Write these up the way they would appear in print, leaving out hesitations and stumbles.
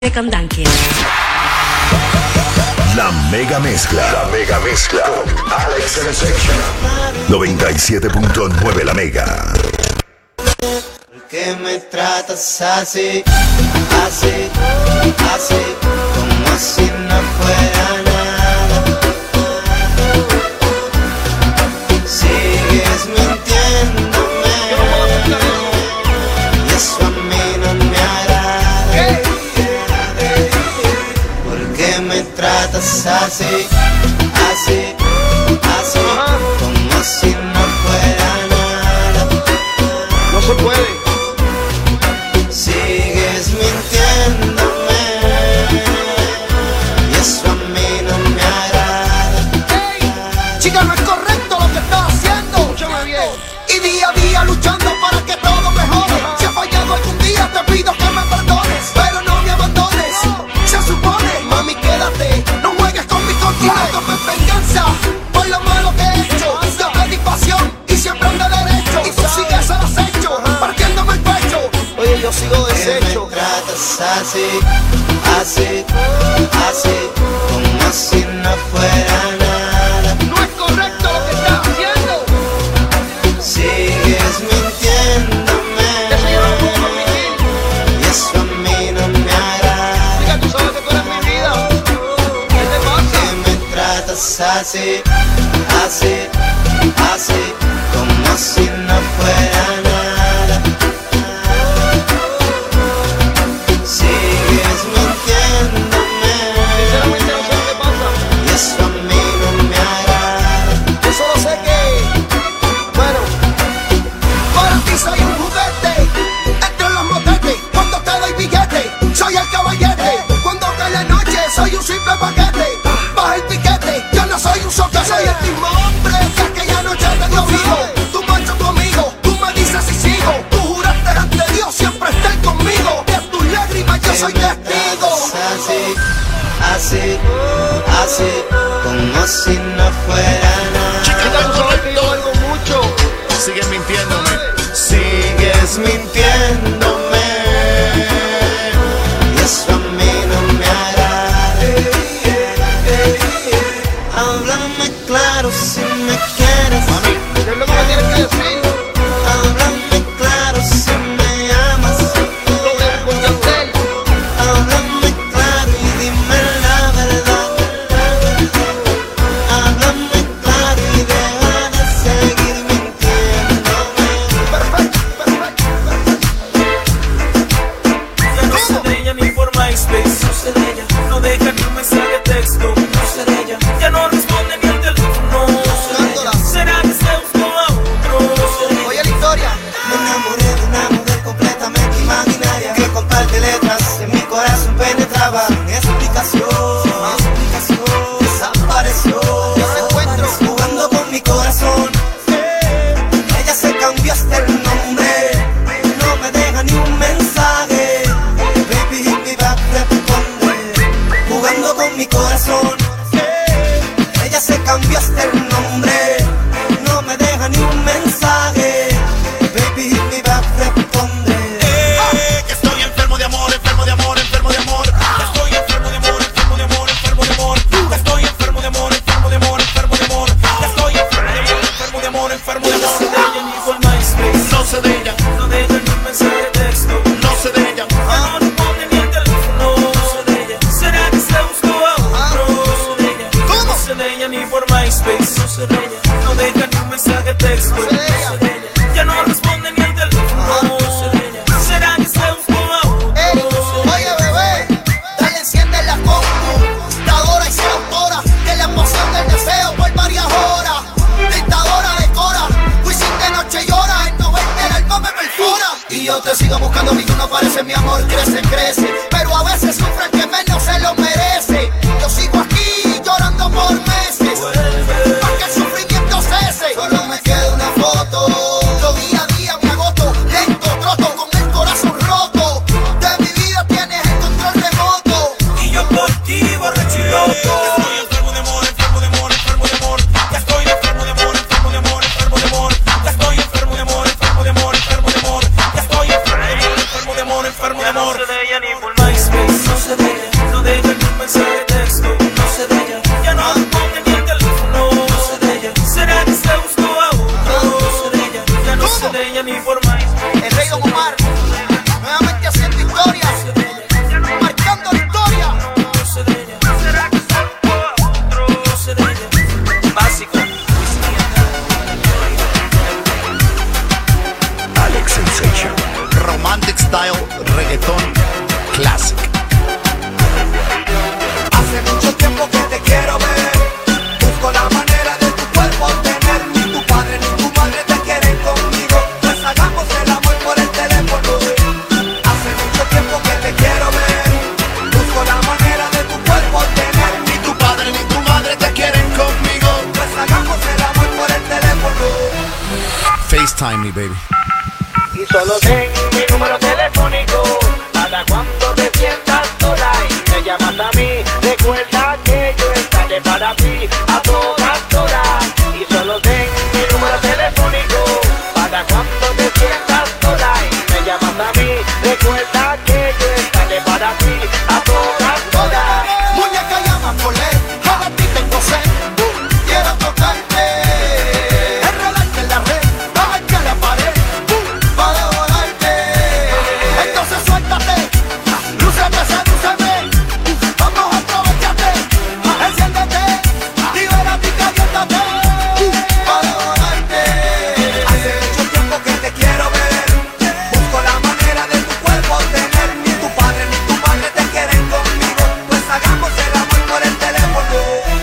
Candanque. La mega mezcla. La mega mezcla. Con Alex Sensation. 97.9 La Mega. ¿Por qué me tratas así? Así, así, como si no fuera nada. Sigues mintiéndome y eso a mí no me agrada. ¿Por qué me tratas así? Así, así, como si no fuera nada. No se puede. Sigues mintiéndome y eso a mí no me agrada. Hey, chica, no es correcto lo que estás haciendo. Escúchame bien. Y día a día luchando para que todo mejore. Si he fallado algún día te pido que me perdones, pero no me abandones. Se supone, mami, quédate. No juegues con mi confianza. No tomes venganza por lo malo que he hecho. Yo te di pasión y siempre ando derecho. Y tú sigues al acecho, partiéndome el pecho. Oye, yo sigo deshecho. Me tratas así, así, así, como si no fuera nada. No es correcto lo que estás haciendo. Sigues mintiéndome y eso a mí no me agrada. Chica, tú sabes que tú eres mi vida. ¿Qué te pasa? Que me tratas así, así, así, como si no fuera nada. Sigues mintiéndome Sinceramente no sé qué pasa. y eso a mí no me agrada. Yo solo sé que, bueno, para ti soy un juguete entre los motetes. Cuando te doy billete, soy el caballete. Cuando cae la noche, soy un simple paquete. Baja el piquete, yo no soy un soquete. Soy el mismo hombre que aquella noche te dio fijo. Tú marchas conmigo, tú me dices si sigo. Tú juraste ante Dios siempre estar conmigo. De tus lágrimas yo soy testigo. Así, así, así, como si no fuera nada. Chica, tú sabes que yo valgo mucho. Sigues mintiéndome. Sigues mintiéndome y eso a mí no me agrada. Háblame claro si me quieres. Mami, ¿qué es lo que me tienes que decir? Háblame claro si me amas. Lo de con Yandel. Háblame claro y dime la verdad. Háblame claro y deja de seguir mintiéndome. Perfecto, perfecto, Ya no sé de ella ni por MySpace, no sé de ella, no deja ni un mensaje de texto, no sé de ella, ya no responde ni el teléfono, no sé de ella, será que se buscó a otro, no sé de ella. Oye la historia. Me enamoré de una mujer completamente imaginaria que con par de letras en mi corazón penetraba. Sin explicación, desapareció. Yo la encuentro. Jugando con mi corazón. Ella se cambió hasta el nombre. No me deja ni un mensaje. Baby, hit me back, responde. Jugando con mi corazón. Ella se cambió hasta el nombre. No me deja ni un mensaje. Baby, hit me back, responde. Que estoy enfermo de amor, enfermo de amor, enfermo de amor. Que estoy enfermo de amor, enfermo de amor, enfermo de amor. Que estoy enfermo de amor, enfermo de amor, enfermo de amor. Que estoy enfermo de amor, enfermo de amor, enfermo de No sé amor. de ella ni por MySpace, No sé de ella, no deja ni un mensaje de texto, no sé de ella. ya no responde ni el teléfono, no sé de ella, será que se buscó a otro, no sé de ella, no sé de ella ni por MySpace, no sé de ella, no deja ni un mensaje de texto, no sé de ella, ya no responde ni el teléfono, no sé de ella, será que se buscó a otro, Ey, no sé de oye ella. bebé, dale enciende la computadora y sea autora de la emoción del deseo por varias horas. Dictadora de cora, Wisin de noche llora, el 90 el alma me perfora. Y yo te sigo buscando, mi no parece mi amor, crece, crece. Pero a veces sufre el que menos se lo merece. Yo sigo aquí llorando por meses, para que el sufrimiento cese. Solo me queda una foto, yo día a día me agoto, lento troto con el corazón roto. De mi vida tienes el control remoto. Y yo por ti borracho y loco. Estoy enfermo de amor, enfermo de amor, enfermo de amor. Ya estoy enfermo de amor, enfermo de amor, enfermo de amor. Ya estoy enfermo de amor, enfermo de amor, enfermo de amor. Ya estoy enfermo de amor, enfermo de amor, enfermo de amor. No sé de ella ni por MySpace. FaceTime me, baby. Y solo ten mi número telefónico para cuando te sientas sola y me llamas a mí. Recuerda que yo estaré para ti a todas horas. Y solo ten mi número telefónico para cuando te sientas sola y me llamas a mí. Recuerda que yo estaré para ti a todas horas. Muñeca, llama por él, para ti tengo sed. Quiero tocarte, enredarte en la red, bajarte a la pared, para devorarte. Entonces suéltate, lúcete, sedúceme, vamos a aprovecharte, enciéndete, libérate y caliéntate, para devorarte. Hace mucho tiempo que te quiero ver, busco la manera de tu cuerpo tener. Ni tu padre ni tu madre te quieren conmigo, pues hagamos el amor por el teléfono.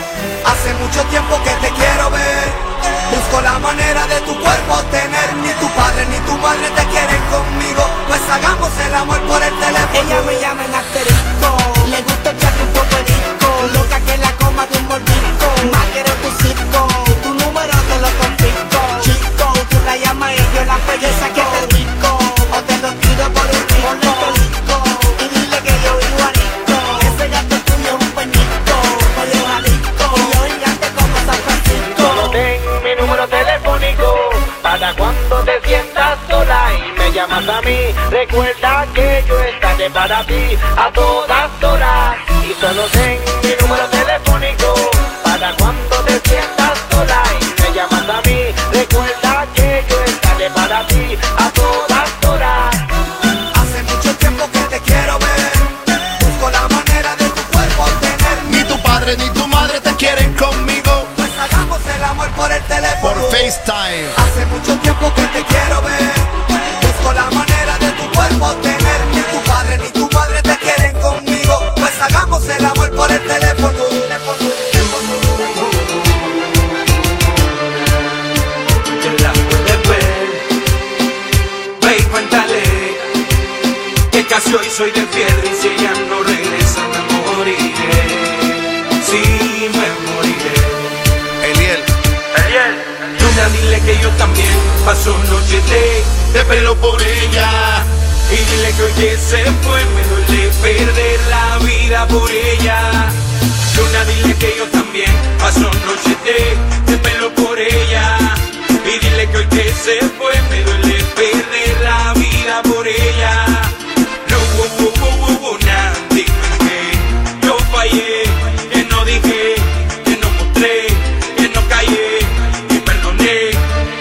Hace mucho tiempo que te quiero ver, busco la manera de tu cuerpo tener. Ni tu padre ni tu madre te quieren conmigo, pues hagamos el amor por el teléfono. Ella me llama en asterisco, le gusta echarte un poco de disco, loca que la coma de un mordisco, más quiero tu circo, tu número te lo confisco, chico, tú la llamas y yo la pego, que te disco, o te lo tiro por un disco, y dile que yo vivo a disco, ese gato tuyo es un peñito, oye disco, y yo engañate como San Francisco. Solo ten mi número telefónico para cuando te sientas sola y me llamas a mí. Recuerda que yo estaré para ti a todas horas. Y solo ten mi número telefónico para cuando te sientas sola y me llamas a mí. Recuerda que yo estaré para ti a todas horas. Hace mucho tiempo que te quiero ver, busco la manera de tu cuerpo tener. Ni tu padre ni tu madre te quieren conmigo, Pues hagamos el amor por el teléfono. por FaceTime. Hace mucho tiempo que te quiero ver, busco la manera de tu cuerpo tener. Ni tu padre ni tu madre te quieren conmigo, pues hagamos el amor por el teléfono. Yo la pude ver, ve y cuéntale que casi hoy soy de piedra y si ella no regresa me moriré. Sí, me moriré. Eliel. Luna, dile que yo también paso noches de pelo por ella. Y dile que hoy que se fue me duele perder la vida por ella. Luna, dile que yo también paso noches de pelo por ella. Y dile que hoy que se fue me duele perder la vida por ella. No, dime que yo fallé, que no dije, que no mostré, que no callé y perdoné.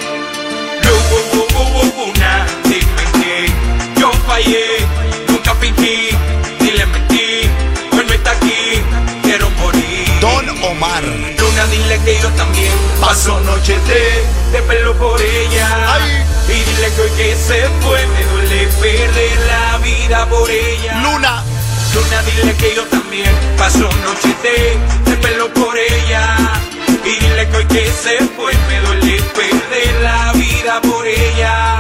Dime que yo fallé, nunca fingí, ni le mentí. Hoy no está aquí, quiero morir. Don Omar. Luna, dile que yo también paso noches de pelo por ella. Ay. Y dile que hoy que se fue me duele perder la vida por ella. Luna. Luna, dile que yo también paso noches de pelo por ella. Y dile que hoy que se fue me duele perder la vida por ella.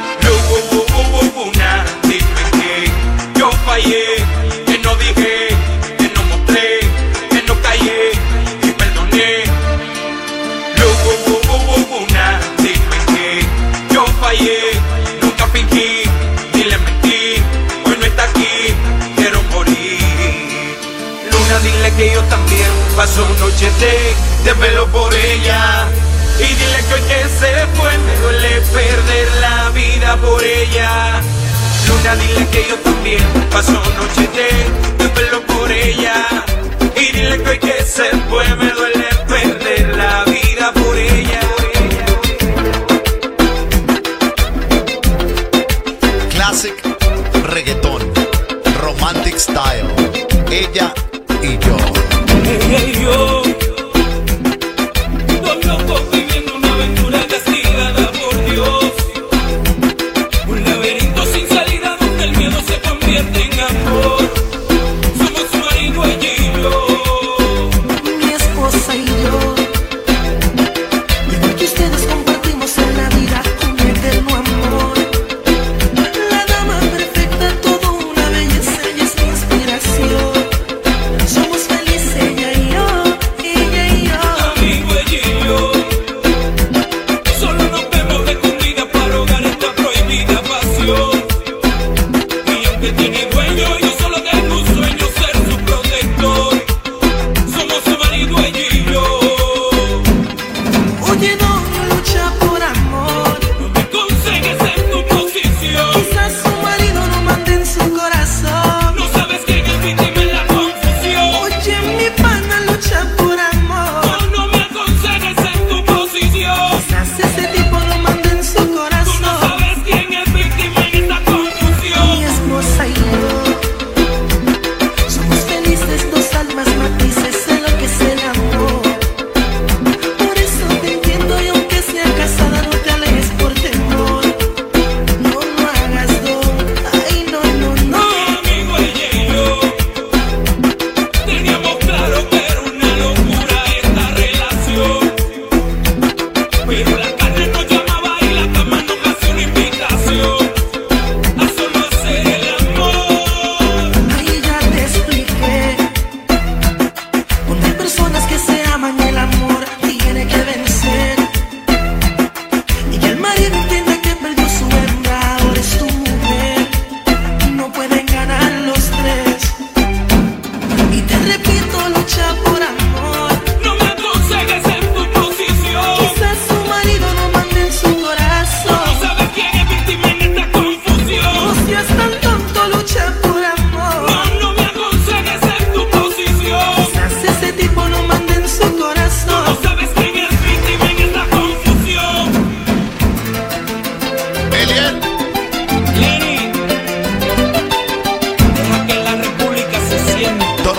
Luna, dime que yo fallé, que no dije, que no mostré, que no callé y perdoné. Luna, dime que yo fallé, nunca fingí, ni le mentí. Hoy no está aquí, quiero morir. Luna, dile que yo también paso noches de pelo por ella. Y dile que hoy que se fue me duele perder la vida por ella. Luna, dile que yo también paso noches de pelo por ella. Y dile que hoy que se fue me duele perder la vida por ella. Classic reggaetón, romantic style. Ella y yo. Ella y yo, dos locos viviendo una aventura castigada por Dios. Un laberinto sin salida donde el miedo se convierte en amor. Somos su marido, ella y yo. Mi esposa y yo, igual que ustedes compartimos en la vida un eterno amor. La dama perfecta, toda una belleza y es mi inspiración. Somos felices.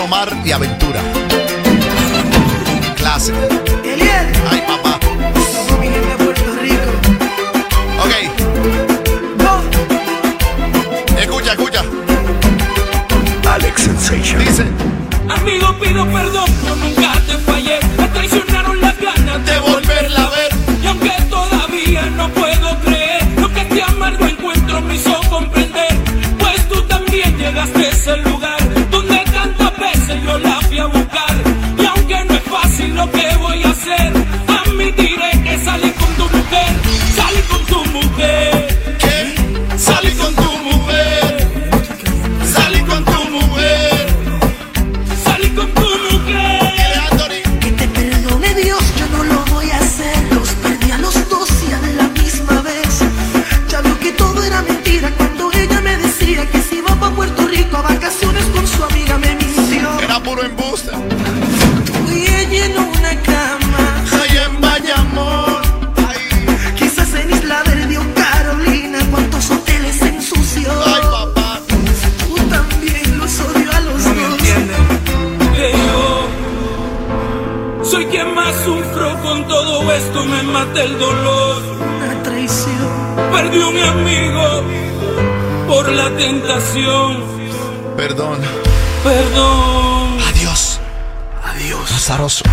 Omar y Aventura. Clásico. Eliel, Ay, papá. somos mi gente de Puerto Rico. Ok, Go. escucha. Alex Sensation. Dice, Amigo, pido perdón, yo nunca te fallé. Me traicionaron las ganas de volverla a ver. Y aunque todavía no puedo creer lo que este amargo encuentro me hizo comprender, pues tú también llegaste a ese lugar donde tantas veces yo la fui a buscar. Y aunque no es fácil lo que voy a hacer, admitiré que salí con tu mujer. Salí con tu mujer. ¿qué? Salí con tu mujer. Salí con tu mujer. Salí con tu mujer. Anthony. Que te perdone Dios, yo no lo voy a hacer. Los perdí a los dos y a la misma vez. Ya vio que todo era mentira cuando ella me decía que si iba pa' Puerto Rico a vacaciones con su amiga me mintió. Era puro embuste. Y ella en una cama, Ay, en Bayamón. quizás en Isla Verde o Carolina, cuántos hoteles se ensució. Ay, papá. Tú también los odio a los dos. Que yo soy quien más sufro con todo esto, me mata el dolor. Una traición. Perdí un amigo por la tentación. Perdón. Perdón. Adiós. Azaroso.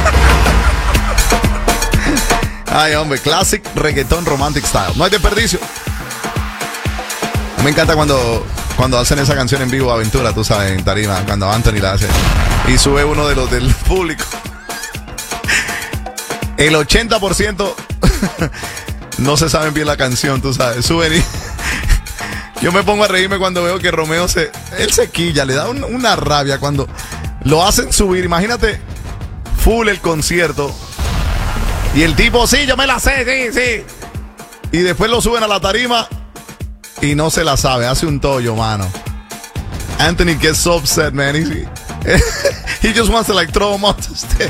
Ay, hombre, classic reggaeton romantic style. No hay desperdicio. Me encanta cuando hacen esa canción en vivo, Aventura, tú sabes, en tarima, cuando Anthony la hace. Y sube uno de los del público. El 80% no se saben bien la canción, tú sabes. Suben y... Yo me pongo a reírme cuando veo que Romeo él se quilla, le da una rabia cuando lo hacen subir. Imagínate, full el concierto. Y el tipo, sí, yo me la sé, sí. Y después lo suben a la tarima y no se la sabe, hace un tollo, mano. Anthony gets so upset, man. He just wants to like throw him off the stage.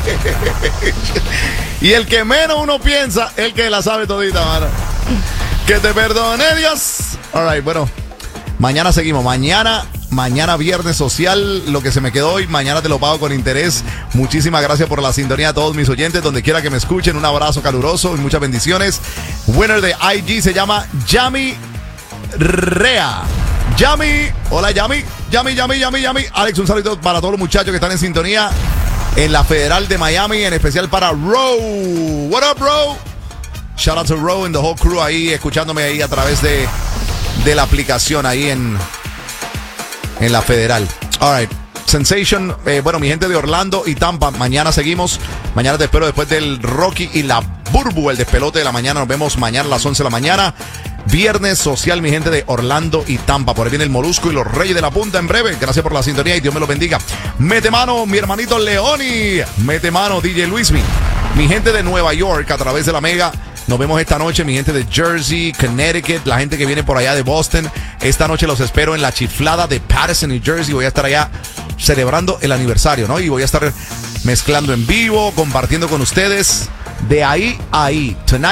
Y el que menos uno piensa, el que la sabe todita, mano. Que te perdone Dios. All right, bueno. Mañana seguimos. Mañana viernes social. Lo que se me quedó hoy, mañana te lo pago con interés. Muchísimas gracias por la sintonía a todos mis oyentes, donde quiera que me escuchen. Un abrazo caluroso y muchas bendiciones. Winner de IG se llama Yami Rea. Yami. Hola, Yami. Yami. Alex, un saludo para todos los muchachos que están en sintonía en la Federal de Miami, en especial para Row. What up, Row? Shout out to Row and the whole crew ahí, escuchándome ahí a través de la aplicación ahí en la Federal. All right. Sensation, bueno, mi gente de Orlando y Tampa, mañana seguimos. Mañana te espero después del Rocky y la Burbu, el despelote de la mañana. Nos vemos mañana a las 11 de la mañana. Viernes social, mi gente de Orlando y Tampa. Por ahí viene el Molusco y los Reyes de la Punta en breve. Gracias por la sintonía y Dios me lo bendiga. Mete mano, mi hermanito Leoni. Mete mano, DJ Luismi. Mi gente de Nueva York a través de la Mega. Nos vemos esta noche, mi gente de Jersey, Connecticut, la gente que viene por allá de Boston. Esta noche los espero en la chiflada de Patterson, New Jersey. Voy a estar allá celebrando el aniversario, ¿no? Y voy a estar mezclando en vivo, compartiendo con ustedes. De ahí a ahí. Tonight.